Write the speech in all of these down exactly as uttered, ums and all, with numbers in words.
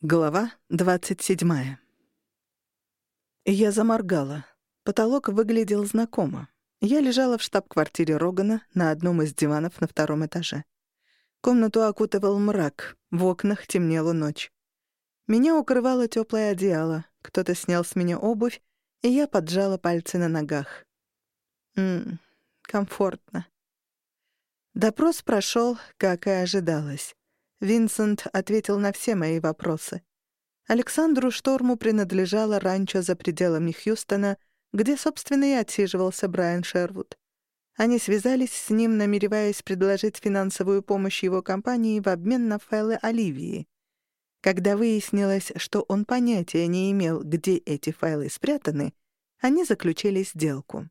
Глава двадцать седьмая. Я заморгала. Потолок выглядел знакомо. Я лежала в штаб-квартире Рогана на одном из диванов на втором этаже. Комнату окутывал мрак, в окнах темнела ночь. Меня укрывало тёплое одеяло, кто-то снял с меня обувь, и я поджала пальцы на ногах. Ммм, комфортно. Допрос прошёл, как и ожидалось. Винсент ответил на все мои вопросы. Александру Шторму принадлежало ранчо за пределами Хьюстона, где, собственно, и отсиживался Брайан Шервуд. Они связались с ним, намереваясь предложить финансовую помощь его компании в обмен на файлы Оливии. Когда выяснилось, что он понятия не имел, где эти файлы спрятаны, они заключили сделку.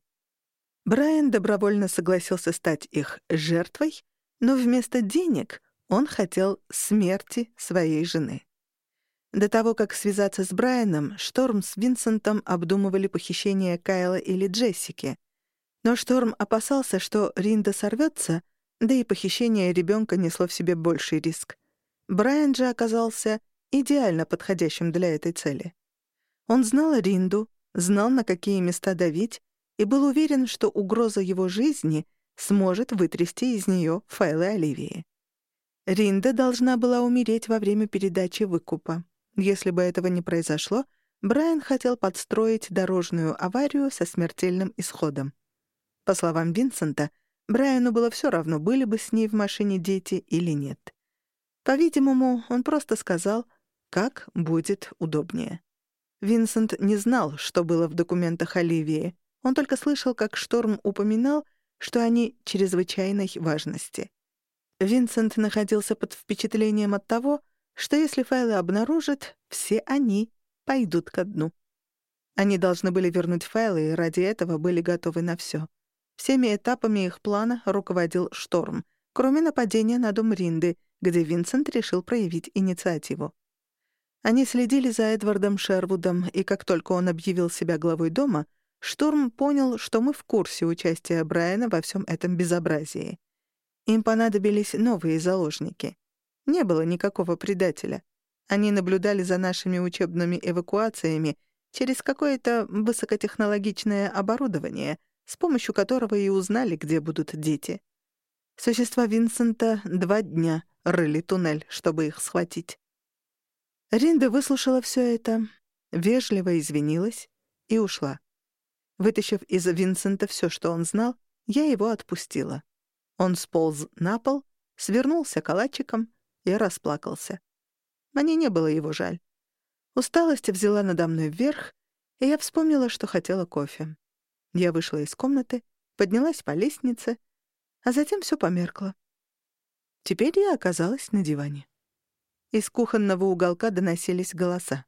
Брайан добровольно согласился стать их жертвой, но вместо денег он хотел смерти своей жены. До того, как связаться с Брайаном, Шторм с Винсентом обдумывали похищение Кайла или Джессики. Но Шторм опасался, что Ринда сорвется, да и похищение ребенка несло в себе больший риск. Брайан же оказался идеально подходящим для этой цели. Он знал Ринду, знал, на какие места давить, и был уверен, что угроза его жизни сможет вытрясти из нее файлы Оливии. Ринда должна была умереть во время передачи выкупа. Если бы этого не произошло, Брайан хотел подстроить дорожную аварию со смертельным исходом. По словам Винсента, Брайану было все равно, были бы с ней в машине дети или нет. По-видимому, он просто сказал, как будет удобнее. Винсент не знал, что было в документах Оливии. Он только слышал, как Шторм упоминал, что они чрезвычайной важности. Винсент находился под впечатлением от того, что если файлы обнаружат, все они пойдут ко дну. Они должны были вернуть файлы, и ради этого были готовы на всё. Всеми этапами их плана руководил Шторм, кроме нападения на дом Ринды, где Винсент решил проявить инициативу. Они следили за Эдвардом Шервудом, и как только он объявил себя главой дома, Шторм понял, что мы в курсе участия Брайана во всем этом безобразии. Им понадобились новые заложники. Не было никакого предателя. Они наблюдали за нашими учебными эвакуациями через какое-то высокотехнологичное оборудование, с помощью которого и узнали, где будут дети. Существа Винсента два дня рыли туннель, чтобы их схватить. Ринда выслушала все это, вежливо извинилась и ушла. Вытащив из Винсента все, что он знал, я его отпустила. Он сполз на пол, свернулся калачиком и расплакался. Мне не было его жаль. Усталость взяла надо мной вверх, и я вспомнила, что хотела кофе. Я вышла из комнаты, поднялась по лестнице, а затем всё померкло. Теперь я оказалась на диване. Из кухонного уголка доносились голоса.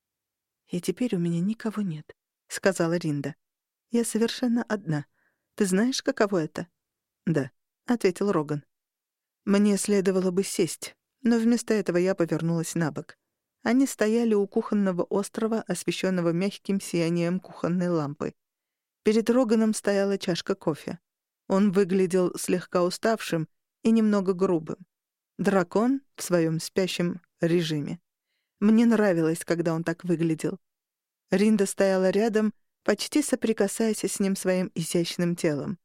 «И теперь у меня никого нет», — сказала Ринда. «Я совершенно одна. Ты знаешь, каково это?» «Да», — ответил Роган. Мне следовало бы сесть, но вместо этого я повернулась набок. Они стояли у кухонного острова, освещенного мягким сиянием кухонной лампы. Перед Роганом стояла чашка кофе. Он выглядел слегка уставшим и немного грубым. Дракон в своем спящем режиме. Мне нравилось, когда он так выглядел. Ринда стояла рядом, почти соприкасаясь с ним своим изящным телом.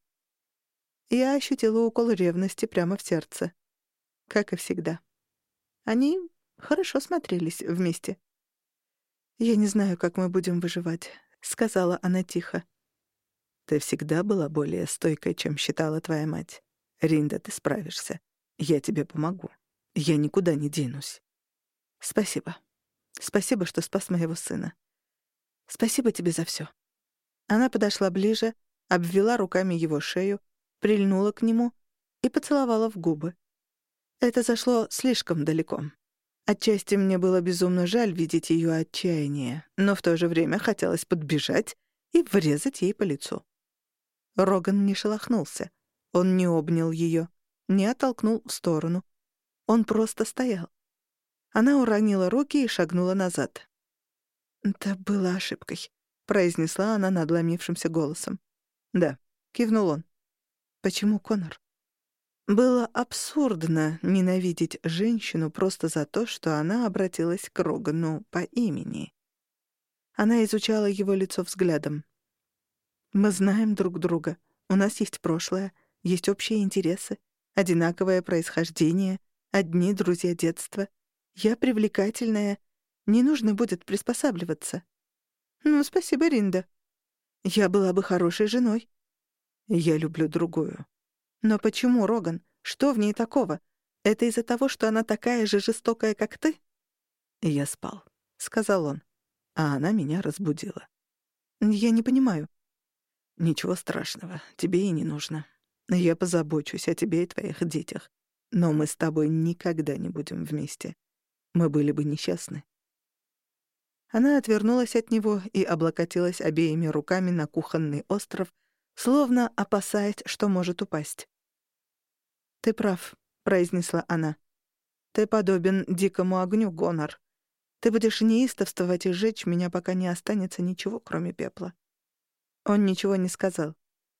Я ощутила укол ревности прямо в сердце. Как и всегда. Они хорошо смотрелись вместе. «Я не знаю, как мы будем выживать», — сказала она тихо. «Ты всегда была более стойкой, чем считала твоя мать. Ринда, ты справишься. Я тебе помогу. Я никуда не денусь». «Спасибо. Спасибо, что спас моего сына. Спасибо тебе за всё». Она подошла ближе, обвела руками его шею, прильнула к нему и поцеловала в губы. Это зашло слишком далеко. Отчасти мне было безумно жаль видеть её отчаяние, но в то же время хотелось подбежать и врезать ей по лицу. Роган не шелохнулся. Он не обнял её, не оттолкнул в сторону. Он просто стоял. Она уронила руки и шагнула назад. «Это было ошибкой», — произнесла она надломившимся голосом. «Да», — кивнул он. «Почему Конор?» Было абсурдно ненавидеть женщину просто за то, что она обратилась к Рогану по имени. Она изучала его лицо взглядом. «Мы знаем друг друга. У нас есть прошлое, есть общие интересы, одинаковое происхождение, одни друзья детства. Я привлекательная. Не нужно будет приспосабливаться». «Ну, спасибо, Ринда. Я была бы хорошей женой». «Я люблю другую». «Но почему, Роган? Что в ней такого? Это из-за того, что она такая же жестокая, как ты?» «Я спал», — сказал он, а она меня разбудила. «Я не понимаю». «Ничего страшного, тебе и не нужно. Я позабочусь о тебе и твоих детях. Но мы с тобой никогда не будем вместе. Мы были бы несчастны». Она отвернулась от него и облокотилась обеими руками на кухонный остров, словно опасаясь, что может упасть. «Ты прав», — произнесла она. «Ты подобен дикому огню, Гонор. Ты будешь неистовствовать и сжечь меня, пока не останется ничего, кроме пепла». Он ничего не сказал.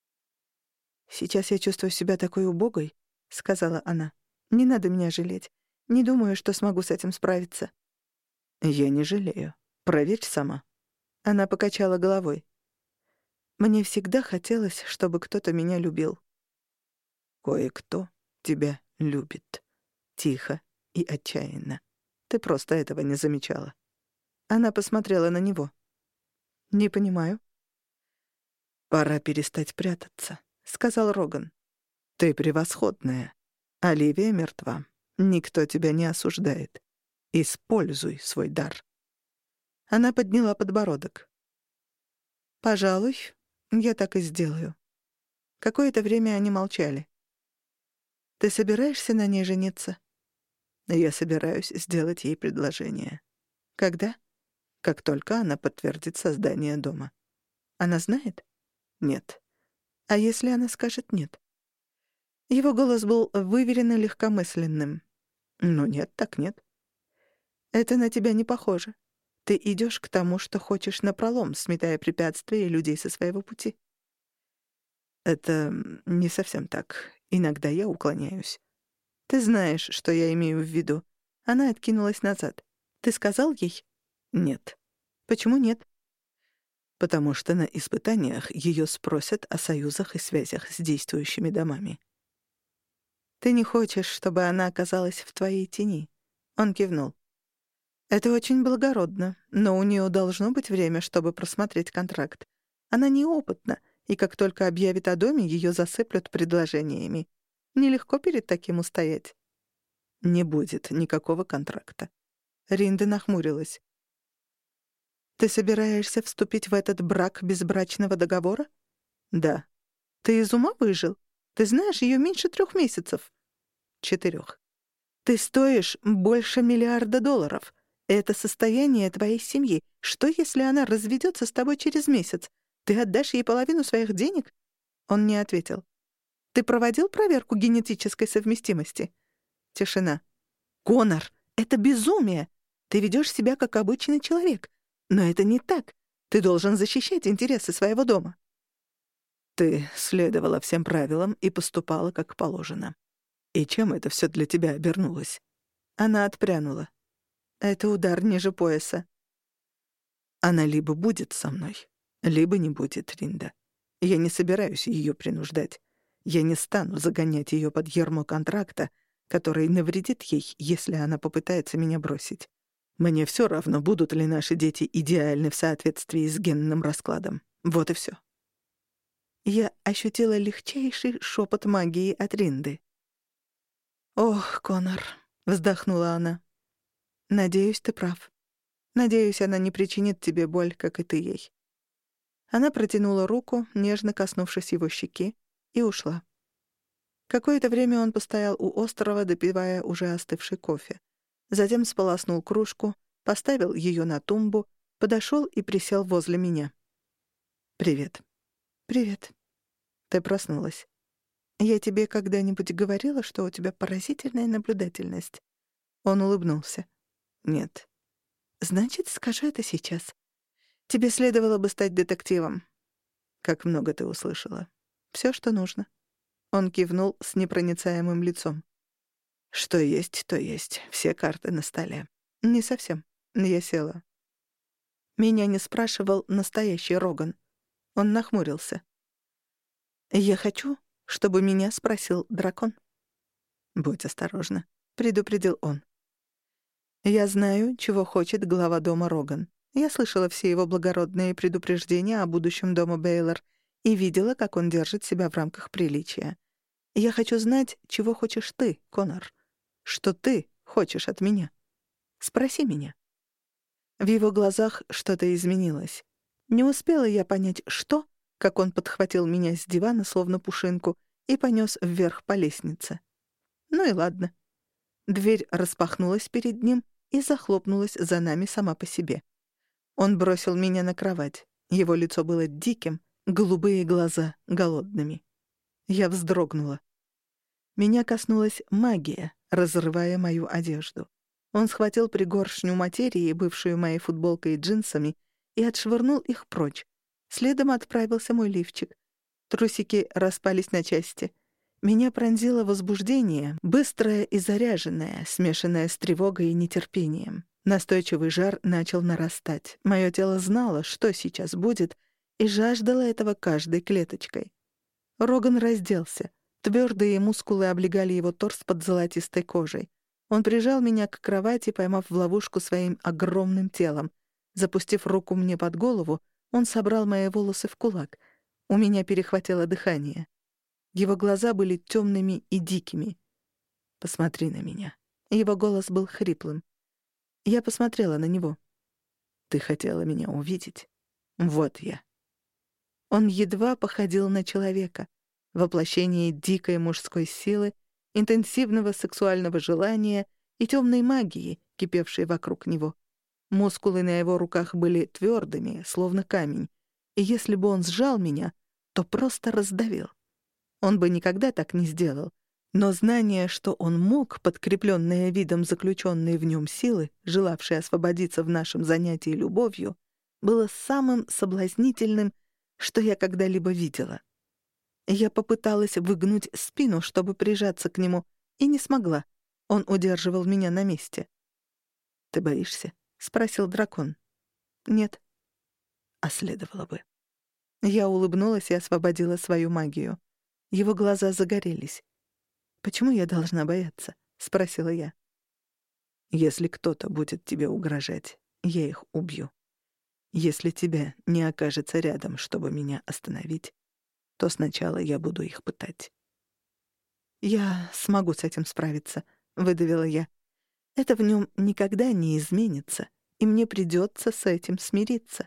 «Сейчас я чувствую себя такой убогой», — сказала она. «Не надо меня жалеть. Не думаю, что смогу с этим справиться». «Я не жалею. Проверь сама». Она покачала головой. «Мне всегда хотелось, чтобы кто-то меня любил». «Кое-кто тебя любит. Тихо и отчаянно. Ты просто этого не замечала». Она посмотрела на него. «Не понимаю». «Пора перестать прятаться», — сказал Роган. «Ты превосходная. Оливия мертва. Никто тебя не осуждает. Используй свой дар». Она подняла подбородок. «Пожалуй, я так и сделаю». Какое-то время они молчали. «Ты собираешься на ней жениться?» «Я собираюсь сделать ей предложение». «Когда?» «Как только она подтвердит создание дома». «Она знает?» «Нет». «А если она скажет нет?» Его голос был выверенно легкомысленным. «Ну нет, так нет». «Это на тебя не похоже. Ты идешь к тому, что хочешь напролом, сметая препятствия и людей со своего пути». «Это не совсем так. Иногда я уклоняюсь». «Ты знаешь, что я имею в виду». Она откинулась назад. «Ты сказал ей?» «Нет». «Почему нет?» «Потому что на испытаниях ее спросят о союзах и связях с действующими домами». «Ты не хочешь, чтобы она оказалась в твоей тени?» Он кивнул. «Это очень благородно, но у нее должно быть время, чтобы просмотреть контракт. Она неопытна, и как только объявит о доме, ее засыплют предложениями. Нелегко перед таким устоять». «Не будет никакого контракта». Ринда нахмурилась. «Ты собираешься вступить в этот брак без брачного договора?» «Да». «Ты из ума выжил? Ты знаешь ее меньше трех месяцев». «Четырех». «Ты стоишь больше миллиарда долларов. Это состояние твоей семьи. Что, если она разведется с тобой через месяц? Ты отдашь ей половину своих денег?» Он не ответил. «Ты проводил проверку генетической совместимости?» Тишина. «Конор, это безумие! Ты ведешь себя как обычный человек. Но это не так. Ты должен защищать интересы своего дома». «Ты следовала всем правилам и поступала как положено. И чем это все для тебя обернулось?» Она отпрянула. «Это удар ниже пояса». «Она либо будет со мной, либо не будет, Ринда. Я не собираюсь ее принуждать. Я не стану загонять ее под ярмо контракта, который навредит ей, если она попытается меня бросить. Мне все равно, будут ли наши дети идеальны в соответствии с генным раскладом. Вот и все». Я ощутила легчайший шепот магии от Ринды. «Ох, Конор», — вздохнула она. «Надеюсь, ты прав. Надеюсь, она не причинит тебе боль, как и ты ей». Она протянула руку, нежно коснувшись его щеки, и ушла. Какое-то время он постоял у острова, допивая уже остывший кофе. Затем сполоснул кружку, поставил ее на тумбу, подошел и присел возле меня. «Привет». «Привет. Ты проснулась. Я тебе когда-нибудь говорила, что у тебя поразительная наблюдательность?» Он улыбнулся. «Нет». «Значит, скажу это сейчас. Тебе следовало бы стать детективом». «Как много ты услышала. Все, что нужно». Он кивнул с непроницаемым лицом. «Что есть, то есть. Все карты на столе». «Не совсем». Я села. Меня не спрашивал настоящий Роган. Он нахмурился. «Я хочу, чтобы меня спросил дракон». «Будь осторожна», — предупредил он. «Я знаю, чего хочет глава дома Роган. Я слышала все его благородные предупреждения о будущем дома Бейлор и видела, как он держит себя в рамках приличия. Я хочу знать, чего хочешь ты, Конор. Что ты хочешь от меня? Спроси меня». В его глазах что-то изменилось. Не успела я понять, что, как он подхватил меня с дивана, словно пушинку, и понес вверх по лестнице. Ну и ладно. Дверь распахнулась перед ним и захлопнулась за нами сама по себе. Он бросил меня на кровать. Его лицо было диким, голубые глаза голодными. Я вздрогнула. Меня коснулась магия, разрывая мою одежду. Он схватил пригоршню материи, бывшую моей футболкой и джинсами, и отшвырнул их прочь. Следом отправился мой лифчик. Трусики распались на части. Меня пронзило возбуждение, быстрое и заряженное, смешанное с тревогой и нетерпением. Настойчивый жар начал нарастать. Мое тело знало, что сейчас будет, и жаждало этого каждой клеточкой. Роган разделся. Твердые мускулы облегали его торс под золотистой кожей. Он прижал меня к кровати, поймав в ловушку своим огромным телом. Запустив руку мне под голову, он собрал мои волосы в кулак. У меня перехватило дыхание. Его глаза были темными и дикими. «Посмотри на меня». Его голос был хриплым. Я посмотрела на него. «Ты хотела меня увидеть? Вот я». Он едва походил на человека. Воплощение дикой мужской силы, интенсивного сексуального желания и темной магии, кипевшей вокруг него. Мускулы на его руках были твердыми, словно камень, и если бы он сжал меня, то просто раздавил. Он бы никогда так не сделал, но знание, что он мог, подкрепленное видом заключенной в нем силы, желавшей освободиться в нашем занятии любовью, было самым соблазнительным, что я когда-либо видела. Я попыталась выгнуть спину, чтобы прижаться к нему, и не смогла. Он удерживал меня на месте. «Ты боишься?» — спросил дракон. «Нет». «А следовало бы». Я улыбнулась и освободила свою магию. Его глаза загорелись. «Почему я должна бояться?» — спросила я. «Если кто-то будет тебе угрожать, я их убью. Если тебя не окажется рядом, чтобы меня остановить, то сначала я буду их пытать». «Я смогу с этим справиться», — выдавила я. «Это в нем никогда не изменится, и мне придется с этим смириться».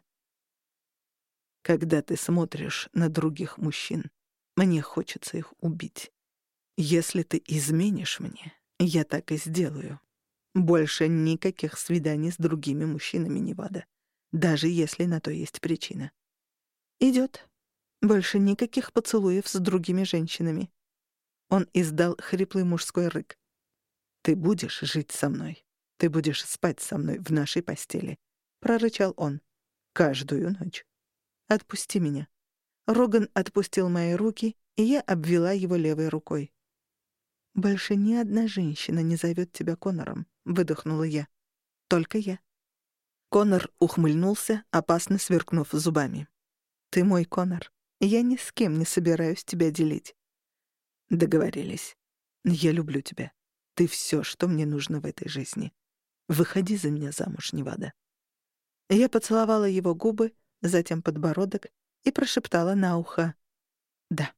«Когда ты смотришь на других мужчин, мне хочется их убить. Если ты изменишь мне, я так и сделаю. Больше никаких свиданий с другими мужчинами, Невада, даже если на то есть причина». «Идёт. Больше никаких поцелуев с другими женщинами». Он издал хриплый мужской рык. «Ты будешь жить со мной. Ты будешь спать со мной в нашей постели», — прорычал он. «Каждую ночь. Отпусти меня». Роган отпустил мои руки, и я обвела его левой рукой. «Больше ни одна женщина не зовет тебя Конором», — выдохнула я. «Только я». Конор ухмыльнулся, опасно сверкнув зубами. «Ты мой Конор. Я ни с кем не собираюсь тебя делить». «Договорились. Я люблю тебя. Ты все, что мне нужно в этой жизни. Выходи за меня замуж, Невада». Я поцеловала его губы, затем подбородок и прошептала на ухо «да».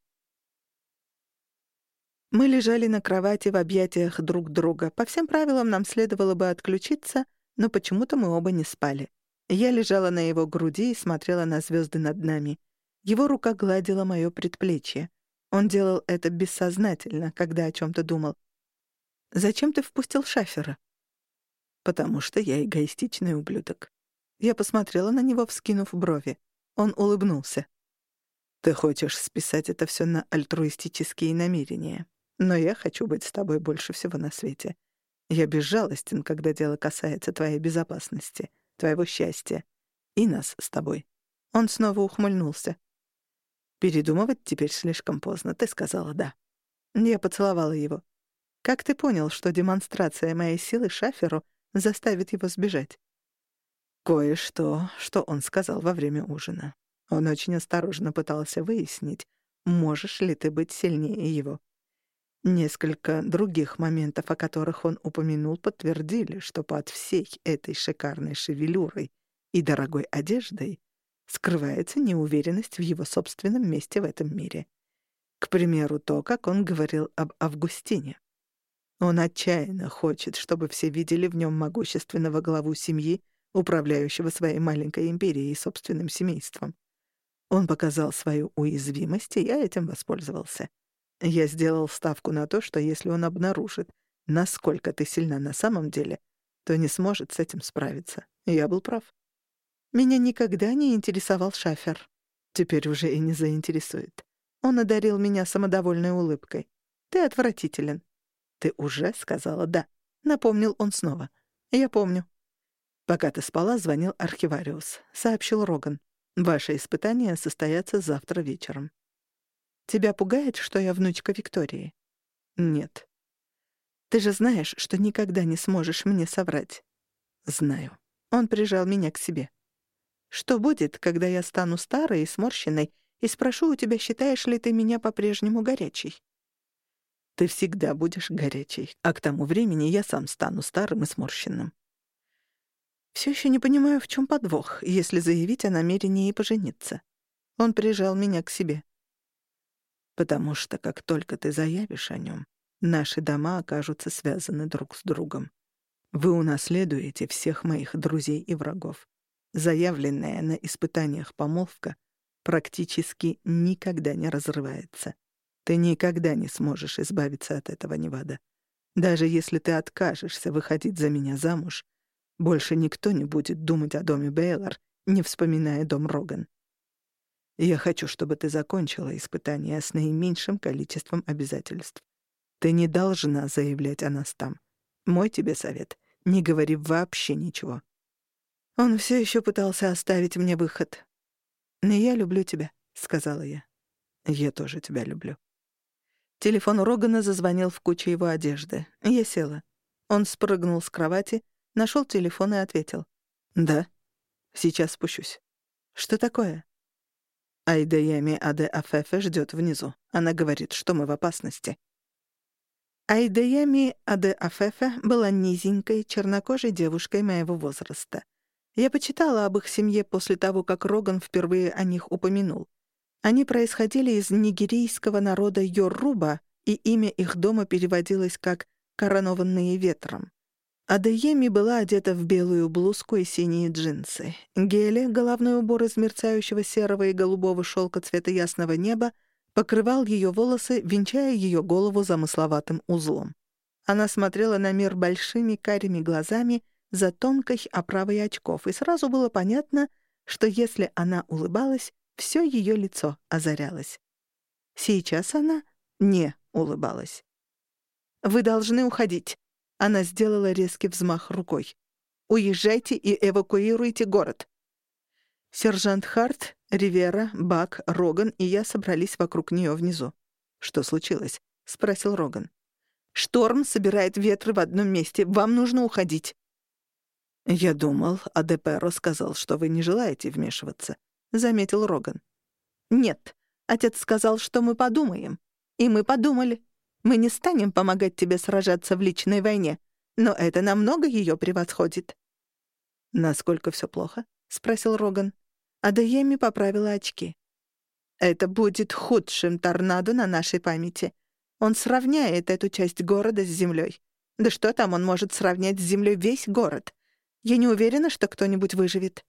Мы лежали на кровати в объятиях друг друга. По всем правилам нам следовало бы отключиться, но почему-то мы оба не спали. Я лежала на его груди и смотрела на звезды над нами. Его рука гладила моё предплечье. Он делал это бессознательно, когда о чём-то думал. «Зачем ты впустил Шафера?» «Потому что я эгоистичный ублюдок». Я посмотрела на него, вскинув брови. Он улыбнулся. «Ты хочешь списать это всё на альтруистические намерения, но я хочу быть с тобой больше всего на свете. Я безжалостен, когда дело касается твоей безопасности, твоего счастья и нас с тобой». Он снова ухмыльнулся. «Передумывать теперь слишком поздно, ты сказала «да». Я поцеловала его. «Как ты понял, что демонстрация моей силы Шаферу заставит его сбежать?» Кое-что, что он сказал во время ужина. Он очень осторожно пытался выяснить, можешь ли ты быть сильнее его. Несколько других моментов, о которых он упомянул, подтвердили, что под всей этой шикарной шевелюрой и дорогой одеждой скрывается неуверенность в его собственном месте в этом мире. К примеру, то, как он говорил об Августине. Он отчаянно хочет, чтобы все видели в нем могущественного главу семьи, управляющего своей маленькой империей и собственным семейством. Он показал свою уязвимость, и я этим воспользовался. Я сделал ставку на то, что если он обнаружит, насколько ты сильна на самом деле, то не сможет с этим справиться. Я был прав. Меня никогда не интересовал Шафер. Теперь уже и не заинтересует. Он одарил меня самодовольной улыбкой. «Ты отвратителен». «Ты уже сказала «да», — напомнил он снова. «Я помню». «Пока ты спала, звонил архивариус», — сообщил Роган. «Ваши испытания состоятся завтра вечером». «Тебя пугает, что я внучка Виктории?» «Нет». «Ты же знаешь, что никогда не сможешь мне соврать». «Знаю». Он прижал меня к себе. «Что будет, когда я стану старой и сморщенной и спрошу у тебя, считаешь ли ты меня по-прежнему горячей?» «Ты всегда будешь горячей, а к тому времени я сам стану старым и сморщенным». Все еще не понимаю, в чем подвох, если заявить о намерении пожениться. Он прижал меня к себе. «Потому что как только ты заявишь о нем, наши дома окажутся связаны друг с другом. Вы унаследуете всех моих друзей и врагов. Заявленная на испытаниях помолвка практически никогда не разрывается. Ты никогда не сможешь избавиться от этого, Невада. Даже если ты откажешься выходить за меня замуж, больше никто не будет думать о доме Бейлор, не вспоминая дом Роган. Я хочу, чтобы ты закончила испытание с наименьшим количеством обязательств. Ты не должна заявлять о нас там. Мой тебе совет — не говори вообще ничего». Он все еще пытался оставить мне выход. «Но я люблю тебя», — сказала я. «Я тоже тебя люблю». Телефон Рогана зазвонил в куче его одежды. Я села. Он спрыгнул с кровати, нашел телефон и ответил. «Да, сейчас спущусь». «Что такое?» Айдаями Аде Афефе ждет внизу. Она говорит, что мы в опасности. Айдаями Аде Афефе была низенькой, чернокожей девушкой моего возраста. Я почитала об их семье после того, как Роган впервые о них упомянул. Они происходили из нигерийского народа Йоруба, и имя их дома переводилось как «коронованные ветром». Адееми была одета в белую блузку и синие джинсы. Гели, головной убор из мерцающего серого и голубого шелка цвета ясного неба, покрывал ее волосы, венчая ее голову замысловатым узлом. Она смотрела на мир большими карими глазами за тонкой оправой очков, и сразу было понятно, что если она улыбалась, все ее лицо озарялось. Сейчас она не улыбалась. «Вы должны уходить». Она сделала резкий взмах рукой. «Уезжайте и эвакуируйте город». Сержант Харт, Ривера, Бак, Роган и я собрались вокруг нее внизу. «Что случилось?» — спросил Роган. «Шторм собирает ветры в одном месте. Вам нужно уходить». «Я думал, Адеперо сказал, что вы не желаете вмешиваться», — заметил Роган. «Нет, отец сказал, что мы подумаем. И мы подумали. Мы не станем помогать тебе сражаться в личной войне, но это намного ее превосходит». «Насколько все плохо?» — спросил Роган. Адееми поправила очки. «Это будет худшим торнадо на нашей памяти. Он сравняет эту часть города с землей. Да что там, он может сравнять с землей весь город. Я не уверена, что кто-нибудь выживет».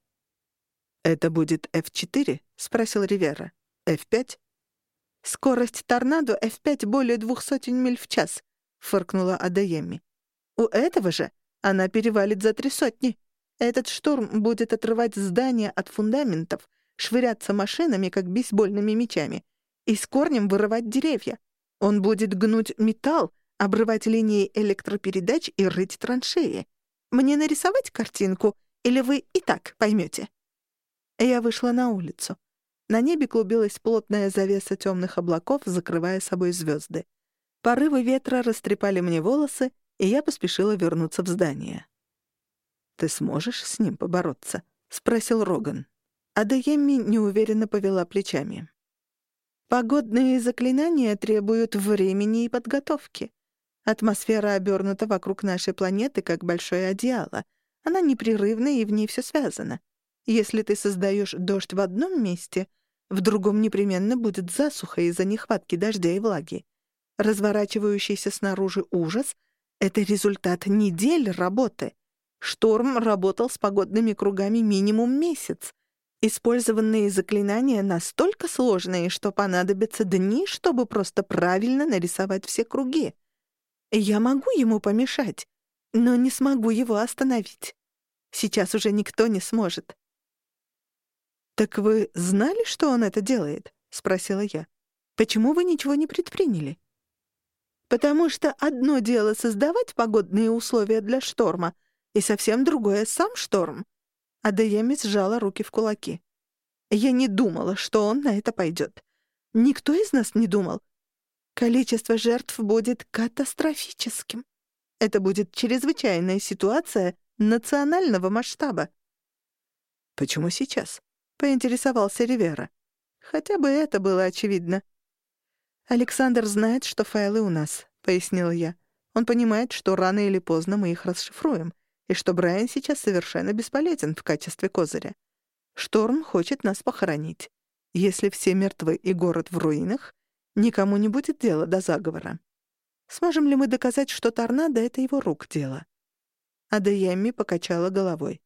«Это будет эф четыре?» — спросил Ривера. «эф пять?» «Скорость торнадо эф пять более двух сотен миль в час», — фыркнула Адееми. «У этого же она перевалит за три сотни. Этот шторм будет отрывать здания от фундаментов, швыряться машинами, как бейсбольными мячами, и с корнем вырывать деревья. Он будет гнуть металл, обрывать линии электропередач и рыть траншеи. Мне нарисовать картинку, или вы и так поймете?» Я вышла на улицу. На небе клубилась плотная завеса темных облаков, закрывая собой звезды. Порывы ветра растрепали мне волосы, и я поспешила вернуться в здание. «Ты сможешь с ним побороться?» — спросил Роган. Адеемми неуверенно повела плечами. «Погодные заклинания требуют времени и подготовки. Атмосфера обернута вокруг нашей планеты, как большое одеяло. Она непрерывна, и в ней все связано. Если ты создаешь дождь в одном месте, в другом непременно будет засуха из-за нехватки дождя и влаги. Разворачивающийся снаружи ужас — это результат недель работы. Шторм работал с погодными кругами минимум месяц. Использованные заклинания настолько сложные, что понадобятся дни, чтобы просто правильно нарисовать все круги. Я могу ему помешать, но не смогу его остановить. Сейчас уже никто не сможет». «Так вы знали, что он это делает?» — спросила я. «Почему вы ничего не предприняли?» «Потому что одно дело создавать погодные условия для шторма, и совсем другое — сам шторм». Адееми сжала руки в кулаки. «Я не думала, что он на это пойдет. Никто из нас не думал. Количество жертв будет катастрофическим. Это будет чрезвычайная ситуация национального масштаба». «Почему сейчас?» — поинтересовался Ривера. «Хотя бы это было очевидно». «Александр знает, что файлы у нас», — пояснила я. «Он понимает, что рано или поздно мы их расшифруем, и что Брайан сейчас совершенно бесполезен в качестве козыря. Шторм хочет нас похоронить. Если все мертвы и город в руинах, никому не будет дела до заговора. Сможем ли мы доказать, что торнадо — это его рук дело?» Адеемми покачала головой.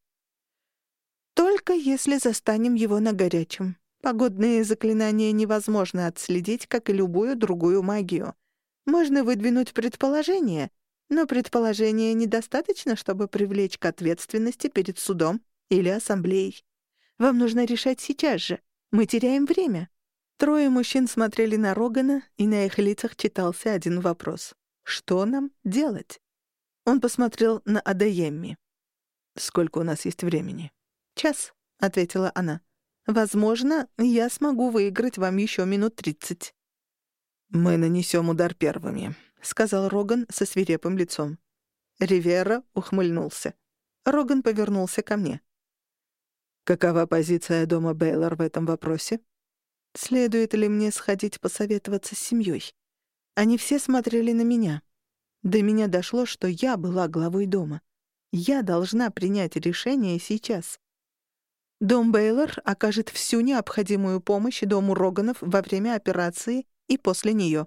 «Только если застанем его на горячем. Погодные заклинания невозможно отследить, как и любую другую магию. Можно выдвинуть предположение, но предположения недостаточно, чтобы привлечь к ответственности перед судом или ассамблеей. Вам нужно решать сейчас же. Мы теряем время». Трое мужчин смотрели на Рогана, и на их лицах читался один вопрос. «Что нам делать?» Он посмотрел на Адеемми. «Сколько у нас есть времени?» «Час», — ответила она. «Возможно, я смогу выиграть вам еще минут тридцать». «Мы нанесем удар первыми», — сказал Роган со свирепым лицом. Ривера ухмыльнулся. Роган повернулся ко мне. «Какова позиция дома Бейлор в этом вопросе?» Следует ли мне сходить посоветоваться с семьей? Они все смотрели на меня. До меня дошло, что я была главой дома. Я должна принять решение сейчас. Дом Бейлор окажет всю необходимую помощь дому Роганов во время операции и после нее.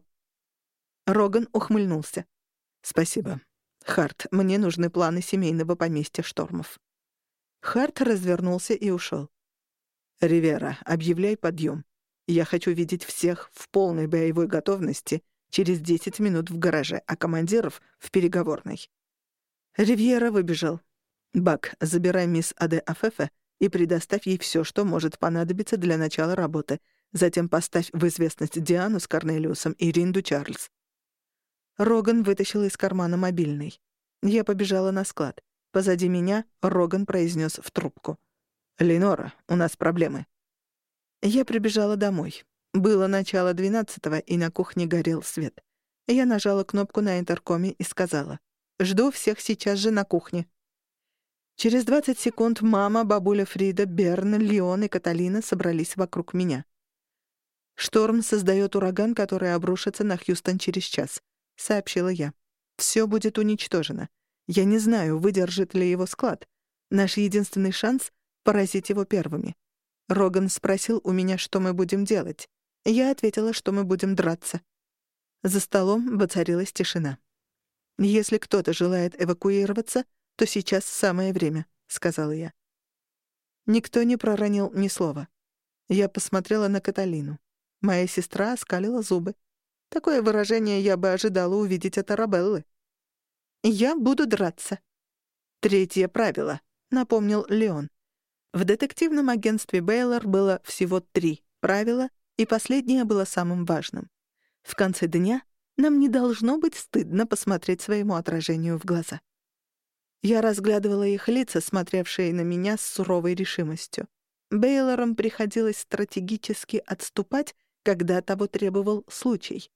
Роган ухмыльнулся. «Спасибо. Харт, мне нужны планы семейного поместья Штормов». Харт развернулся и ушел. «Ривера, объявляй подъем. Я хочу видеть всех в полной боевой готовности через десять минут в гараже, а командиров — в переговорной». Ривьера выбежал. «Бак, забирай мисс Аде Афефе и предоставь ей все, что может понадобиться для начала работы. Затем поставь в известность Диану с Корнелиусом и Ринду Чарльз». Роган вытащил из кармана мобильный. Я побежала на склад. Позади меня Роган произнес в трубку. «Ленора, у нас проблемы». Я прибежала домой. Было начало двенадцатого, и на кухне горел свет. Я нажала кнопку на интеркоме и сказала: «Жду всех сейчас же на кухне». Через двадцать секунд мама, бабуля Фрида, Берн, Леон и Каталина собрались вокруг меня. «Шторм создает ураган, который обрушится на Хьюстон через час», — сообщила я. «Все будет уничтожено. Я не знаю, выдержит ли его склад. Наш единственный шанс — поразить его первыми». Роган спросил у меня, что мы будем делать. Я ответила, что мы будем драться. За столом воцарилась тишина. «Если кто-то желает эвакуироваться, то сейчас самое время», — сказала я. Никто не проронил ни слова. Я посмотрела на Каталину. Моя сестра оскалила зубы. Такое выражение я бы ожидала увидеть от Арабеллы. «Я буду драться». «Третье правило», — напомнил Леон. В детективном агентстве Бейлор было всего три правила, и последнее было самым важным. В конце дня нам не должно быть стыдно посмотреть своему отражению в глаза. Я разглядывала их лица, смотревшие на меня с суровой решимостью. Бейлорам приходилось стратегически отступать, когда того требовал случай.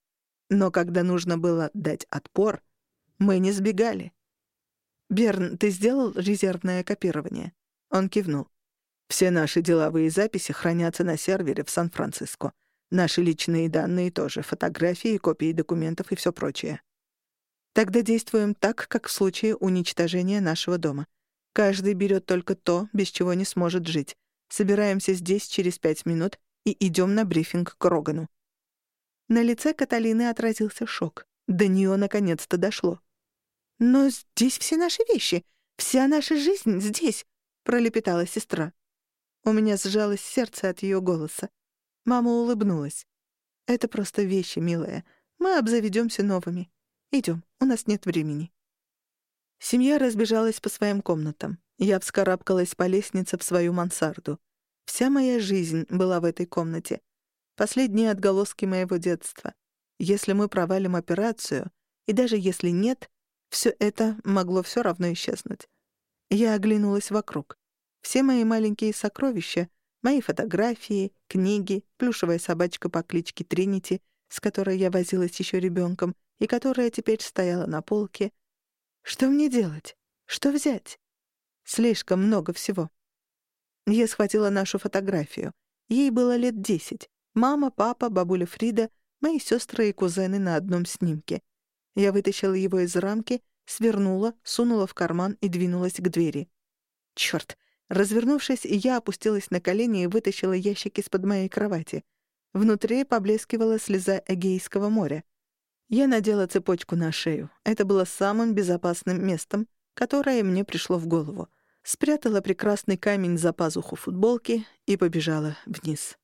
Но когда нужно было дать отпор, мы не сбегали. «Берн, ты сделал резервное копирование?» Он кивнул. «Все наши деловые записи хранятся на сервере в Сан-Франциско. Наши личные данные тоже, фотографии, копии документов и все прочее. Тогда действуем так, как в случае уничтожения нашего дома. Каждый берет только то, без чего не сможет жить. Собираемся здесь через пять минут и идем на брифинг к Рогану». На лице Каталины отразился шок. До нее наконец-то дошло. «Но здесь все наши вещи, вся наша жизнь здесь», — пролепетала сестра. У меня сжалось сердце от ее голоса. Мама улыбнулась. «Это просто вещи, милая. Мы обзаведемся новыми. Идем, у нас нет времени». Семья разбежалась по своим комнатам. Я вскарабкалась по лестнице в свою мансарду. Вся моя жизнь была в этой комнате. Последние отголоски моего детства. Если мы провалим операцию, и даже если нет, все это могло все равно исчезнуть. Я оглянулась вокруг. Все мои маленькие сокровища, мои фотографии, книги, плюшевая собачка по кличке Тринити, с которой я возилась еще ребенком и которая теперь стояла на полке. Что мне делать? Что взять? Слишком много всего. Я схватила нашу фотографию. Ей было лет десять. Мама, папа, бабуля Фрида, мои сестры и кузены на одном снимке. Я вытащила его из рамки, свернула, сунула в карман и двинулась к двери. Чёрт! Развернувшись, я опустилась на колени и вытащила ящик из-под моей кровати. Внутри поблескивала слеза Эгейского моря. Я надела цепочку на шею. Это было самым безопасным местом, которое мне пришло в голову. Спрятала прекрасный камень за пазуху футболки и побежала вниз.